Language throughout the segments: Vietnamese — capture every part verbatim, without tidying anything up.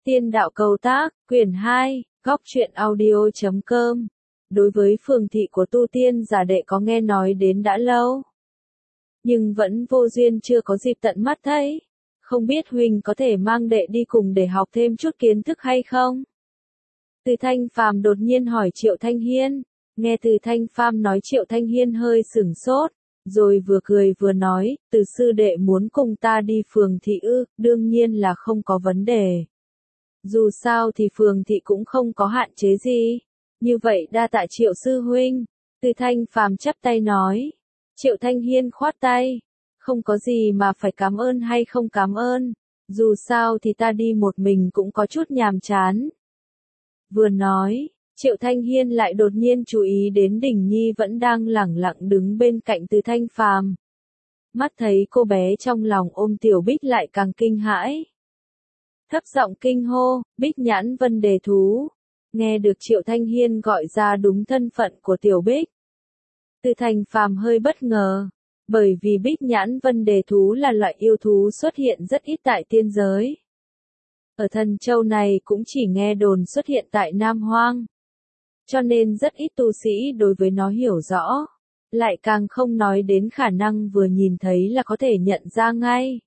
Tiên đạo cầu tác, quyển hai, góc truyện audio chấm com. Đối với phường thị của tu tiên giả đệ có nghe nói đến đã lâu, nhưng vẫn vô duyên chưa có dịp tận mắt thấy. Không biết huynh có thể mang đệ đi cùng để học thêm chút kiến thức hay không? Từ Thanh Phàm đột nhiên hỏi Triệu Thanh Hiên. Nghe Từ Thanh Phàm nói, Triệu Thanh Hiên hơi sửng sốt, rồi vừa cười vừa nói, Từ sư đệ muốn cùng ta đi phường thị ư? Đương nhiên là không có vấn đề. Dù sao thì phường thị cũng không có hạn chế gì. Như vậy đa tạ Triệu sư huynh. Từ Thanh Phàm chắp tay nói. Triệu Thanh Hiên khoát tay. Không có gì mà phải cảm ơn hay không cảm ơn. Dù sao thì ta đi một mình cũng có chút nhàm chán. Vừa nói, Triệu Thanh Hiên lại đột nhiên chú ý đến Đình Nhi vẫn đang lẳng lặng đứng bên cạnh Từ Thanh Phàm. Mắt thấy cô bé trong lòng ôm Tiểu Bích lại càng kinh hãi. Thấp giọng kinh hô, Bích Nhãn Vân Đề Thú. Nghe được Triệu Thanh Hiên gọi ra đúng thân phận của Tiểu Bích, Từ Thanh Phàm hơi bất ngờ, bởi vì Bích Nhãn Vân Đề Thú là loại yêu thú xuất hiện rất ít tại tiên giới. Ở Thần Châu này cũng chỉ nghe đồn xuất hiện tại Nam Hoang, cho nên rất ít tu sĩ đối với nó hiểu rõ, lại càng không nói đến khả năng vừa nhìn thấy là có thể nhận ra ngay.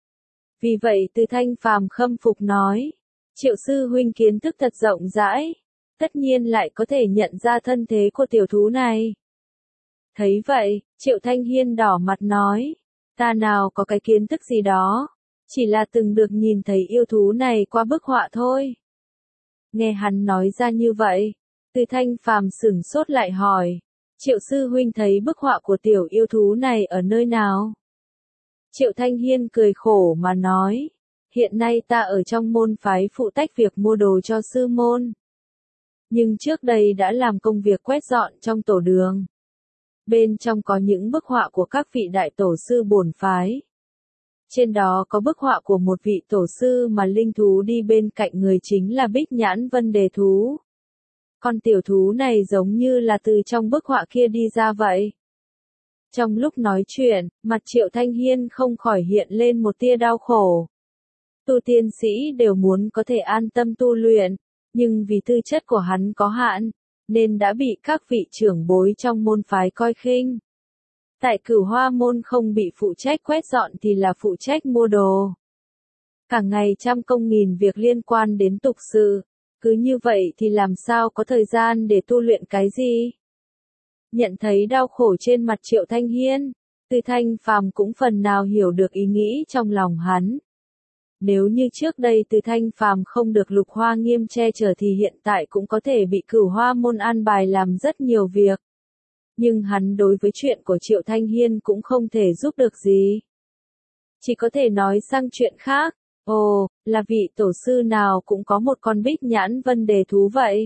Vì vậy Từ Thanh Phàm khâm phục nói, Triệu sư huynh kiến thức thật rộng rãi, tất nhiên lại có thể nhận ra thân thế của tiểu thú này. Thấy vậy, Triệu Thanh Hiên đỏ mặt nói, ta nào có cái kiến thức gì đó, chỉ là từng được nhìn thấy yêu thú này qua bức họa thôi. Nghe hắn nói ra như vậy, Từ Thanh Phàm sửng sốt lại hỏi, Triệu sư huynh thấy bức họa của tiểu yêu thú này ở nơi nào? Triệu Thanh Hiên cười khổ mà nói, hiện nay ta ở trong môn phái phụ trách việc mua đồ cho sư môn. Nhưng trước đây đã làm công việc quét dọn trong tổ đường. Bên trong có những bức họa của các vị đại tổ sư bổn phái. Trên đó có bức họa của một vị tổ sư mà linh thú đi bên cạnh người chính là Bích Nhãn Vân Đề Thú. Con tiểu thú này giống như là từ trong bức họa kia đi ra vậy. Trong lúc nói chuyện, mặt Triệu Thanh Hiên không khỏi hiện lên một tia đau khổ. Tu tiên sĩ đều muốn có thể an tâm tu luyện, nhưng vì tư chất của hắn có hạn, nên đã bị các vị trưởng bối trong môn phái coi khinh. Tại Cửu Hoa môn không bị phụ trách quét dọn thì là phụ trách mua đồ. Cả ngày trăm công nghìn việc liên quan đến tục sự, cứ như vậy thì làm sao có thời gian để tu luyện cái gì? Nhận thấy đau khổ trên mặt Triệu Thanh Hiên, Từ Thanh Phàm cũng phần nào hiểu được ý nghĩ trong lòng hắn. Nếu như trước đây Từ Thanh Phàm không được Lục Hoa Nghiêm che chở thì hiện tại cũng có thể bị Cửu Hoa môn an bài làm rất nhiều việc. Nhưng hắn đối với chuyện của Triệu Thanh Hiên cũng không thể giúp được gì. Chỉ có thể nói sang chuyện khác, ồ, là vị tổ sư nào cũng có một con Bích Nhãn Vân Đề Thú vậy.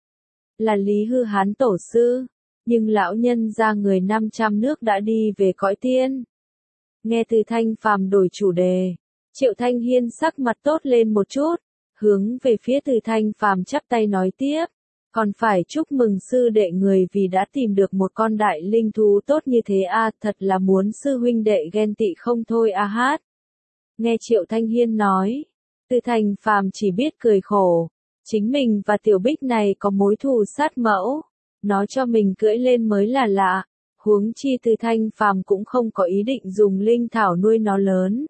Là Lý Hư Hán tổ sư, nhưng lão nhân ra người năm trăm nước đã đi về cõi tiên. Nghe Từ Thanh Phàm đổi chủ đề, Triệu Thanh Hiên sắc mặt tốt lên một chút, hướng về phía Từ Thanh Phàm chắp tay nói tiếp, còn phải chúc mừng sư đệ người vì đã tìm được một con đại linh thú tốt như thế a, à, thật là muốn sư huynh đệ ghen tị không thôi a à hát. Nghe Triệu Thanh Hiên nói, Từ Thanh Phàm chỉ biết cười khổ, chính mình và Tiểu Bích này có mối thù sát mẫu, nó cho mình cưỡi lên mới là lạ, huống chi Từ Thanh Phàm cũng không có ý định dùng linh thảo nuôi nó lớn,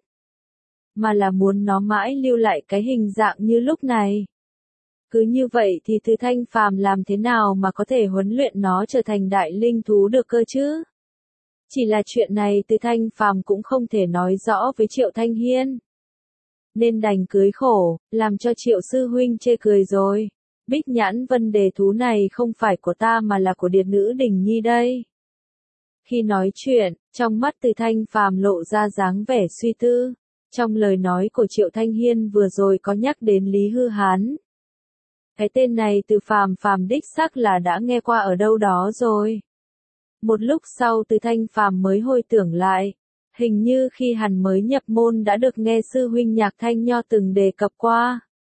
mà là muốn nó mãi lưu lại cái hình dạng như lúc này. Cứ như vậy thì Từ Thanh Phàm làm thế nào mà có thể huấn luyện nó trở thành đại linh thú được cơ chứ? Chỉ là chuyện này Từ Thanh Phàm cũng không thể nói rõ với Triệu Thanh Hiên, nên đành cưới khổ, làm cho Triệu sư huynh chê cười rồi. Bích Nhãn Vân Đề Thú này không phải của ta mà là của điệt nữ Đình Nhi đây. Khi nói chuyện, trong mắt Từ Thanh Phàm lộ ra dáng vẻ suy tư. Trong lời nói của Triệu Thanh Hiên vừa rồi có nhắc đến Lý Hư Hán. Cái tên này Từ Phàm Phàm đích xác là đã nghe qua ở đâu đó rồi. Một lúc sau Từ Thanh Phàm mới hồi tưởng lại, hình như khi hắn mới nhập môn đã được nghe sư huynh Nhạc Thanh Nho từng đề cập qua.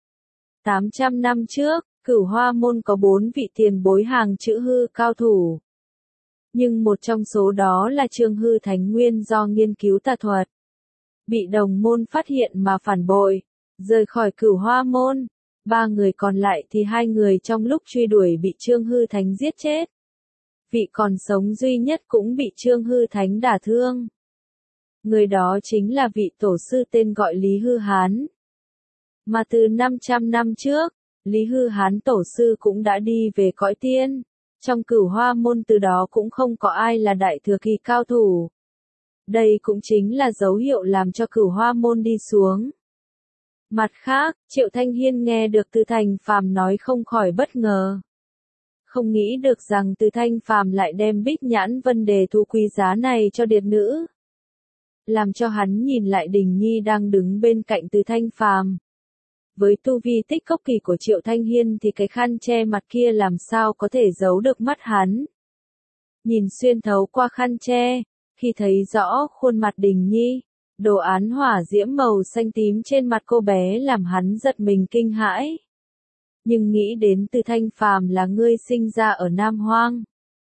tám trăm năm trước, Cửu Hoa môn có bốn vị tiền bối hàng chữ hư cao thủ. Nhưng một trong số đó là Trương Hư Thánh Nguyên do nghiên cứu tà thuật, bị đồng môn phát hiện mà phản bội, rời khỏi Cửu Hoa môn. Ba người còn lại thì hai người trong lúc truy đuổi bị Trương Hư Thánh giết chết. Vị còn sống duy nhất cũng bị Trương Hư Thánh đả thương. Người đó chính là vị tổ sư tên gọi Lý Hư Hán. Mà từ năm trăm năm trước, Lý Hư Hán tổ sư cũng đã đi về cõi tiên. Trong Cửu Hoa môn từ đó cũng không có ai là đại thừa kỳ cao thủ. Đây cũng chính là dấu hiệu làm cho Cửu Hoa môn đi xuống. Mặt khác, Triệu Thanh Hiên nghe được Từ Thanh Phàm nói không khỏi bất ngờ. Không nghĩ được rằng Từ Thanh Phàm lại đem Bích Nhãn Vân Đề thu quý giá này cho điệt nữ. Làm cho hắn nhìn lại Đình Nhi đang đứng bên cạnh Từ Thanh Phàm. Với tu vi tích cốc kỳ của Triệu Thanh Hiên thì cái khăn che mặt kia làm sao có thể giấu được mắt hắn. Nhìn xuyên thấu qua khăn che, khi thấy rõ khuôn mặt Đình Nhi, đồ án hỏa diễm màu xanh tím trên mặt cô bé làm hắn giật mình kinh hãi. Nhưng nghĩ đến Từ Thanh Phàm là ngươi sinh ra ở Nam Hoang.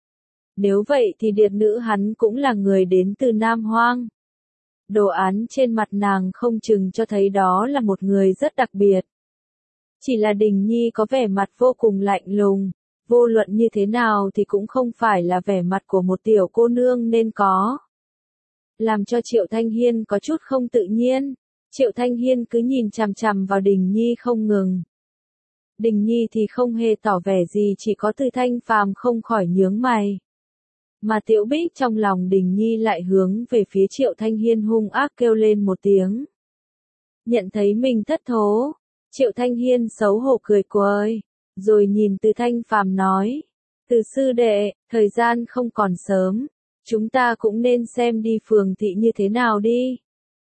Nếu vậy thì điệt nữ hắn cũng là người đến từ Nam Hoang. Đồ án trên mặt nàng không chừng cho thấy đó là một người rất đặc biệt. Chỉ là Đình Nhi có vẻ mặt vô cùng lạnh lùng, vô luận như thế nào thì cũng không phải là vẻ mặt của một tiểu cô nương nên có. Làm cho Triệu Thanh Hiên có chút không tự nhiên, Triệu Thanh Hiên cứ nhìn chằm chằm vào Đình Nhi không ngừng. Đình Nhi thì không hề tỏ vẻ gì, chỉ có Từ Thanh Phàm không khỏi nhướng mày. Mà Tiểu Bích trong lòng Đình Nhi lại hướng về phía Triệu Thanh Hiên hung ác kêu lên một tiếng. Nhận thấy mình thất thố, Triệu Thanh Hiên xấu hổ cười quơi, rồi nhìn Từ Thanh Phàm nói, Từ sư đệ, thời gian không còn sớm, chúng ta cũng nên xem đi phường thị như thế nào đi.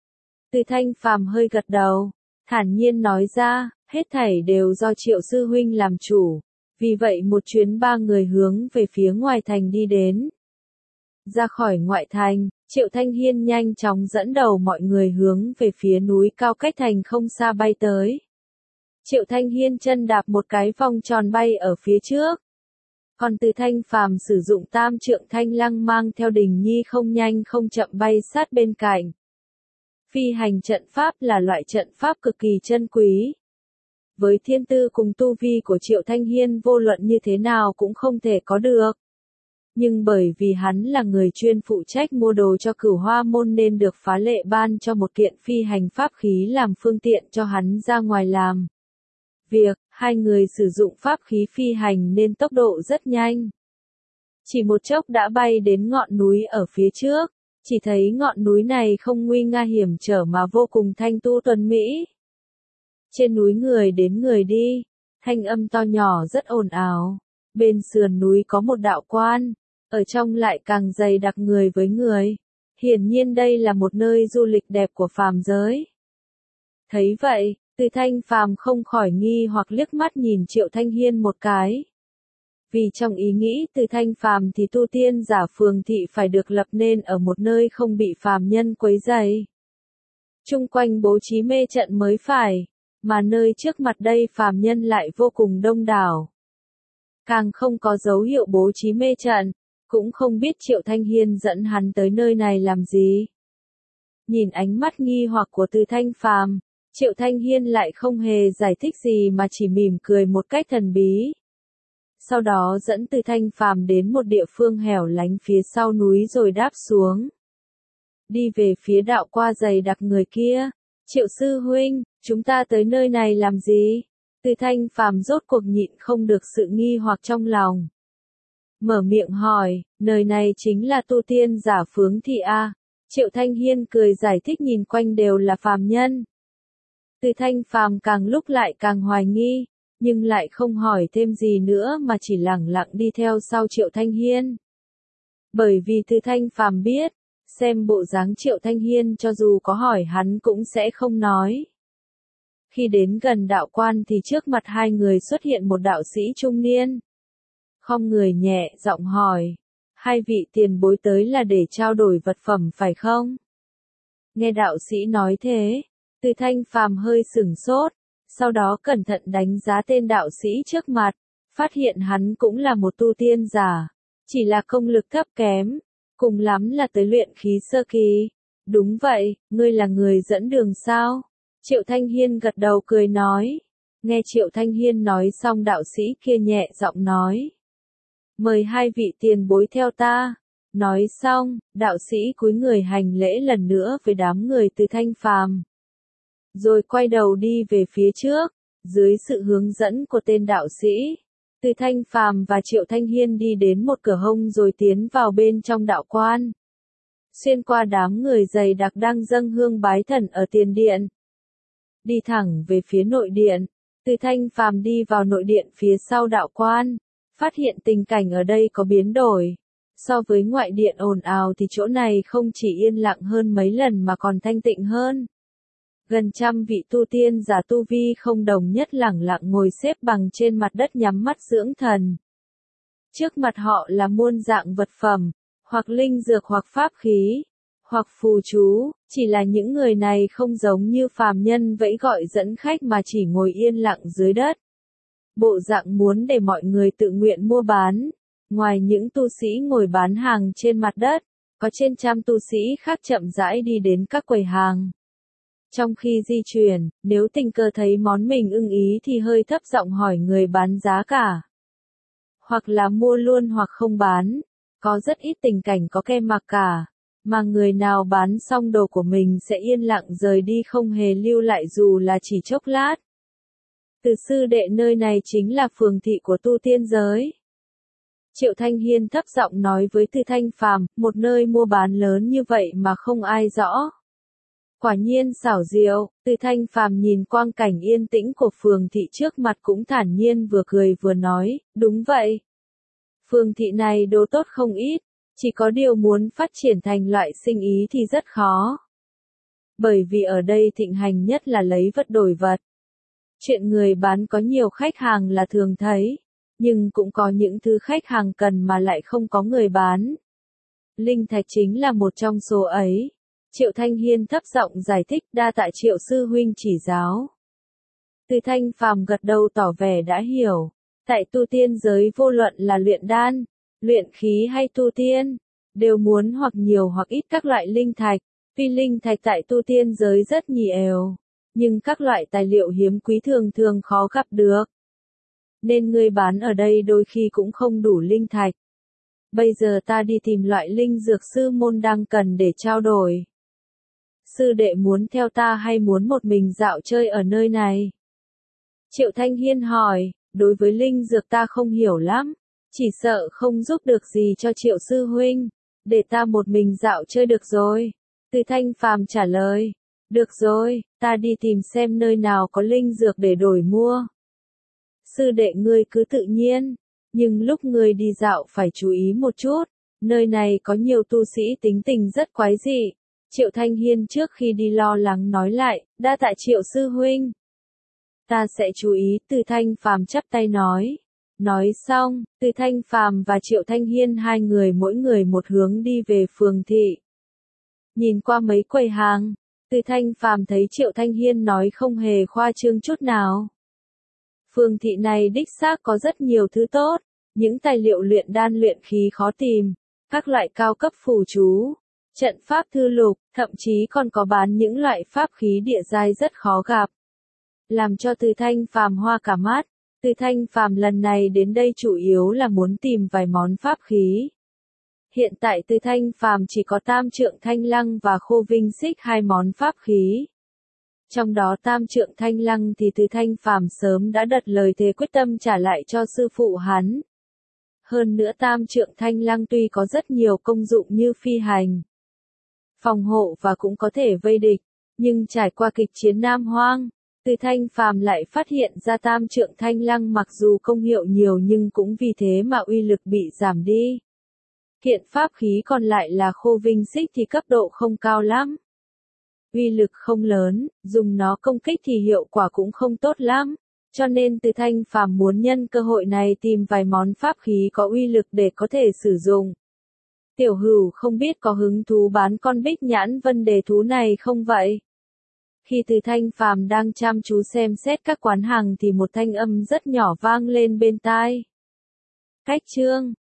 Từ Thanh Phàm hơi gật đầu, thản nhiên nói ra, hết thảy đều do Triệu sư huynh làm chủ, vì vậy một chuyến ba người hướng về phía ngoài thành đi đến. Ra khỏi ngoại thành, Triệu Thanh Hiên nhanh chóng dẫn đầu mọi người hướng về phía núi cao cách thành không xa bay tới. Triệu Thanh Hiên chân đạp một cái vòng tròn bay ở phía trước. Còn Từ Thanh Phàm sử dụng tam trượng thanh lăng mang theo Đình Nhi không nhanh không chậm bay sát bên cạnh. Phi hành trận pháp là loại trận pháp cực kỳ chân quý. Với thiên tư cùng tu vi của Triệu Thanh Hiên vô luận như thế nào cũng không thể có được. Nhưng bởi vì hắn là người chuyên phụ trách mua đồ cho Cửu Hoa môn nên được phá lệ ban cho một kiện phi hành pháp khí làm phương tiện cho hắn ra ngoài làm việc, hai người sử dụng pháp khí phi hành nên tốc độ rất nhanh. Chỉ một chốc đã bay đến ngọn núi ở phía trước, chỉ thấy ngọn núi này không nguy nga hiểm trở mà vô cùng thanh tu tuần mỹ. Trên núi người đến người đi, thanh âm to nhỏ rất ồn ào, bên sườn núi có một đạo quan, ở trong lại càng dày đặc người với người. Hiển nhiên đây là một nơi du lịch đẹp của phàm giới. Thấy vậy, Từ Thanh Phàm không khỏi nghi hoặc liếc mắt nhìn Triệu Thanh Hiên một cái. Vì trong ý nghĩ Từ Thanh Phàm thì tu tiên giả phường thị phải được lập nên ở một nơi không bị phàm nhân quấy rầy. Chung quanh bố trí mê trận mới phải, mà nơi trước mặt đây phàm nhân lại vô cùng đông đảo. Càng không có dấu hiệu bố trí mê trận, cũng không biết Triệu Thanh Hiên dẫn hắn tới nơi này làm gì. Nhìn ánh mắt nghi hoặc của Từ Thanh Phàm, Triệu Thanh Hiên lại không hề giải thích gì mà chỉ mỉm cười một cách thần bí. Sau đó dẫn Từ Thanh Phàm đến một địa phương hẻo lánh phía sau núi rồi đáp xuống. Đi về phía đạo qua dày đặc người kia. Triệu sư huynh, chúng ta tới nơi này làm gì? Từ Thanh Phàm rốt cuộc nhịn không được sự nghi hoặc trong lòng. Mở miệng hỏi, nơi này chính là tu tiên giả phướng thị a. Triệu Thanh Hiên cười giải thích nhìn quanh đều là phàm nhân. Từ Thanh Phàm càng lúc lại càng hoài nghi, nhưng lại không hỏi thêm gì nữa mà chỉ lẳng lặng đi theo sau Triệu Thanh Hiên. Bởi vì Từ Thanh Phàm biết, xem bộ dáng Triệu Thanh Hiên cho dù có hỏi hắn cũng sẽ không nói. Khi đến gần đạo quan thì trước mặt hai người xuất hiện một đạo sĩ trung niên. Không người nhẹ giọng hỏi, hai vị tiền bối tới là để trao đổi vật phẩm phải không? Nghe đạo sĩ nói thế, Từ Thanh Phàm hơi sửng sốt, sau đó cẩn thận đánh giá tên đạo sĩ trước mặt, phát hiện hắn cũng là một tu tiên giả, chỉ là công lực thấp kém, cùng lắm là tới luyện khí sơ kỳ. Đúng vậy, ngươi là người dẫn đường sao? Triệu Thanh Hiên gật đầu cười nói, Nghe Triệu Thanh Hiên nói xong đạo sĩ kia nhẹ giọng nói. Mời hai vị tiền bối theo ta. Nói xong, đạo sĩ cúi người hành lễ lần nữa với đám người Từ Thanh Phàm. Rồi quay đầu đi về phía trước, dưới sự hướng dẫn của tên đạo sĩ. Từ Thanh Phàm và Triệu Thanh Hiên đi đến một cửa hông rồi tiến vào bên trong đạo quan. Xuyên qua đám người dày đặc đang dâng hương bái thần ở tiền điện. Đi thẳng về phía nội điện. Từ Thanh Phàm đi vào nội điện phía sau đạo quan. Phát hiện tình cảnh ở đây có biến đổi. So với ngoại điện ồn ào thì chỗ này không chỉ yên lặng hơn mấy lần mà còn thanh tịnh hơn. Gần trăm vị tu tiên giả tu vi không đồng nhất lẳng lặng ngồi xếp bằng trên mặt đất nhắm mắt dưỡng thần. Trước mặt họ là muôn dạng vật phẩm, hoặc linh dược hoặc pháp khí, hoặc phù chú, chỉ là những người này không giống như phàm nhân vẫy gọi dẫn khách mà chỉ ngồi yên lặng dưới đất. Bộ dạng muốn để mọi người tự nguyện mua bán. Ngoài những tu sĩ ngồi bán hàng trên mặt đất, có trên trăm tu sĩ khác chậm rãi đi đến các quầy hàng. Trong khi di chuyển, nếu tình cờ thấy món mình ưng ý thì hơi thấp giọng hỏi người bán giá cả. Hoặc là mua luôn hoặc không bán. Có rất ít tình cảnh có kem mặc cả, mà người nào bán xong đồ của mình sẽ yên lặng rời đi không hề lưu lại dù là chỉ chốc lát. Từ sư đệ nơi này chính là phường thị của tu tiên giới. Triệu Thanh Hiên thấp giọng nói với Từ Thanh Phàm, một nơi mua bán lớn như vậy mà không ai rõ. Quả nhiên xảo diệu, Từ Thanh Phàm nhìn quang cảnh yên tĩnh của phường thị trước mặt cũng thản nhiên vừa cười vừa nói, đúng vậy. Phường thị này đồ tốt không ít, chỉ có điều muốn phát triển thành loại sinh ý thì rất khó. Bởi vì ở đây thịnh hành nhất là lấy vật đổi vật. Chuyện người bán có nhiều khách hàng là thường thấy, nhưng cũng có những thứ khách hàng cần mà lại không có người bán. Linh thạch chính là một trong số ấy. Triệu Thanh Hiên thấp giọng giải thích, đa tạ Triệu sư huynh chỉ giáo. Từ Thanh Phàm gật đầu tỏ vẻ đã hiểu. Tại tu tiên giới vô luận là luyện đan, luyện khí hay tu tiên, đều muốn hoặc nhiều hoặc ít các loại linh thạch. Tuy linh thạch tại tu tiên giới rất nhì èo, nhưng các loại tài liệu hiếm quý thường thường khó gặp được. Nên người bán ở đây đôi khi cũng không đủ linh thạch. Bây giờ ta đi tìm loại linh dược sư môn đang cần để trao đổi. Sư đệ muốn theo ta hay muốn một mình dạo chơi ở nơi này? Triệu Thanh Hiên hỏi, đối với linh dược ta không hiểu lắm, chỉ sợ không giúp được gì cho Triệu sư huynh, để ta một mình dạo chơi được rồi. Từ Thanh Phàm trả lời, được rồi, ta đi tìm xem nơi nào có linh dược để đổi mua. Sư đệ ngươi cứ tự nhiên, nhưng lúc ngươi đi dạo phải chú ý một chút, nơi này có nhiều tu sĩ tính tình rất quái dị. Triệu Thanh Hiên trước khi đi lo lắng nói lại, đa tạ Triệu sư huynh. Ta sẽ chú ý, Từ Thanh Phàm chắp tay nói. Nói xong, Từ Thanh Phàm và Triệu Thanh Hiên hai người mỗi người một hướng đi về phường thị. Nhìn qua mấy quầy hàng, Từ Thanh Phàm thấy Triệu Thanh Hiên nói không hề khoa trương chút nào. Phường thị này đích xác có rất nhiều thứ tốt, những tài liệu luyện đan luyện khí khó tìm, các loại cao cấp phù chú, trận pháp thư lục, thậm chí còn có bán những loại pháp khí địa giai rất khó gặp. Làm cho Từ Thanh Phàm hoa cả mắt. Từ Thanh Phàm lần này đến đây chủ yếu là muốn tìm vài món pháp khí. Hiện tại Từ Thanh Phàm chỉ có Tam Trượng Thanh Lăng và Khô Vinh Xích hai món pháp khí. Trong đó Tam Trượng Thanh Lăng thì Từ Thanh Phàm sớm đã đặt lời thề quyết tâm trả lại cho sư phụ hắn. Hơn nữa Tam Trượng Thanh Lăng tuy có rất nhiều công dụng như phi hành, phòng hộ và cũng có thể vây địch, nhưng trải qua kịch chiến Nam Hoang, Từ Thanh Phàm lại phát hiện ra Tam Trượng Thanh Lăng mặc dù công hiệu nhiều nhưng cũng vì thế mà uy lực bị giảm đi. Hiện pháp khí còn lại là Khô Vinh Xích thì cấp độ không cao lắm. Uy lực không lớn, dùng nó công kích thì hiệu quả cũng không tốt lắm, cho nên Từ Thanh Phàm muốn nhân cơ hội này tìm vài món pháp khí có uy lực để có thể sử dụng. Tiểu Hữu không biết có hứng thú bán con bích nhãn vân đề thú này không vậy? Khi Từ Thanh Phàm đang chăm chú xem xét các quán hàng thì một thanh âm rất nhỏ vang lên bên tai. Cách chương